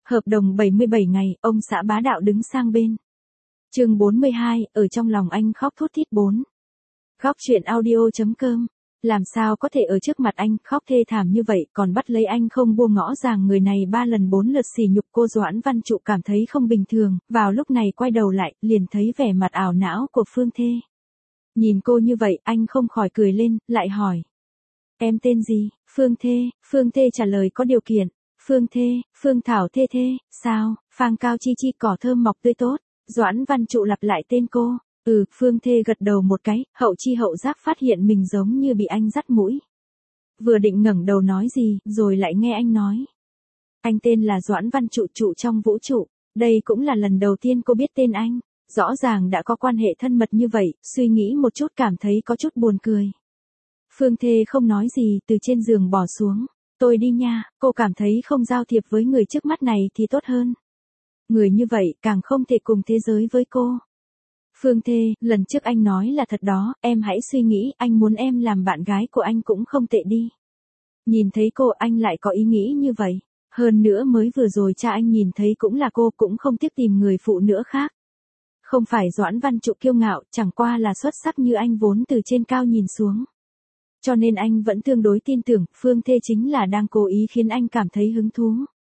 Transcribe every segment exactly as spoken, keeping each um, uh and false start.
Hợp đồng bảy mươi bảy ngày, ông xã bá đạo đứng sang bên. Chương bốn mươi hai, ở trong lòng anh khóc thút thít bốn. Góc truyện audio chấm com. Làm sao có thể ở trước mặt anh khóc thê thảm như vậy, còn bắt lấy anh không buông ngõ rằng người này ba lần bốn lượt sỉ nhục cô. Doãn Văn Trụ cảm thấy không bình thường, vào lúc này quay đầu lại, liền thấy vẻ mặt ảo não của Phương Thê. Nhìn cô như vậy, anh không khỏi cười lên, lại hỏi. Em tên gì? Phương Thê. Phương Thê trả lời có điều kiện. Phương Thê, Phương Thảo Thê Thê, sao? Phang cao chi chi cỏ thơm mọc tươi tốt. Doãn Văn Trụ lặp lại tên cô. Ừ, Phương Thê gật đầu một cái, hậu chi hậu giác phát hiện mình giống như bị anh dắt mũi. Vừa định ngẩng đầu nói gì, rồi lại nghe anh nói. Anh tên là Doãn Văn Trụ, trụ trong vũ trụ. Đây cũng là lần đầu tiên cô biết tên anh. Rõ ràng đã có quan hệ thân mật như vậy, suy nghĩ một chút cảm thấy có chút buồn cười. Phương Thê không nói gì, từ trên giường bỏ xuống. Tôi đi nha, cô cảm thấy không giao thiệp với người trước mắt này thì tốt hơn. Người như vậy càng không thể cùng thế giới với cô. Phương Thê, lần trước anh nói là thật đó, em hãy suy nghĩ, anh muốn em làm bạn gái của anh cũng không tệ đi. Nhìn thấy cô anh lại có ý nghĩ như vậy. Hơn nữa mới vừa rồi cha anh nhìn thấy cũng là cô, cũng không tiếc tìm người phụ nữ khác. Không phải Doãn Văn Trụ kiêu ngạo, chẳng qua là xuất sắc như anh vốn từ trên cao nhìn xuống. Cho nên anh vẫn tương đối tin tưởng, Phương Thê chính là đang cố ý khiến anh cảm thấy hứng thú.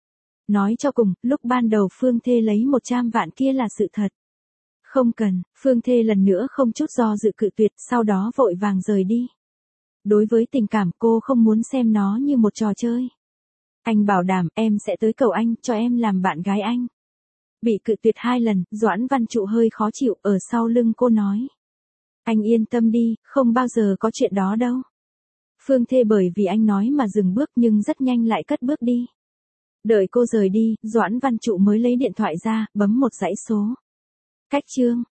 Nói cho cùng, lúc ban đầu Phương Thê lấy một trăm vạn kia là sự thật. Không cần, Phương Thê lần nữa không chút do dự cự tuyệt, sau đó vội vàng rời đi. Đối với tình cảm cô không muốn xem nó như một trò chơi. Anh bảo đảm em sẽ tới cầu anh, cho em làm bạn gái anh. Bị cự tuyệt hai lần, Doãn Văn Trụ hơi khó chịu, ở sau lưng cô nói. Anh yên tâm đi, không bao giờ có chuyện đó đâu. Phương Thê bởi vì anh nói mà dừng bước nhưng rất nhanh lại cất bước đi. Đợi cô rời đi, Doãn Văn Trụ mới lấy điện thoại ra, bấm một dãy số. Cách chương.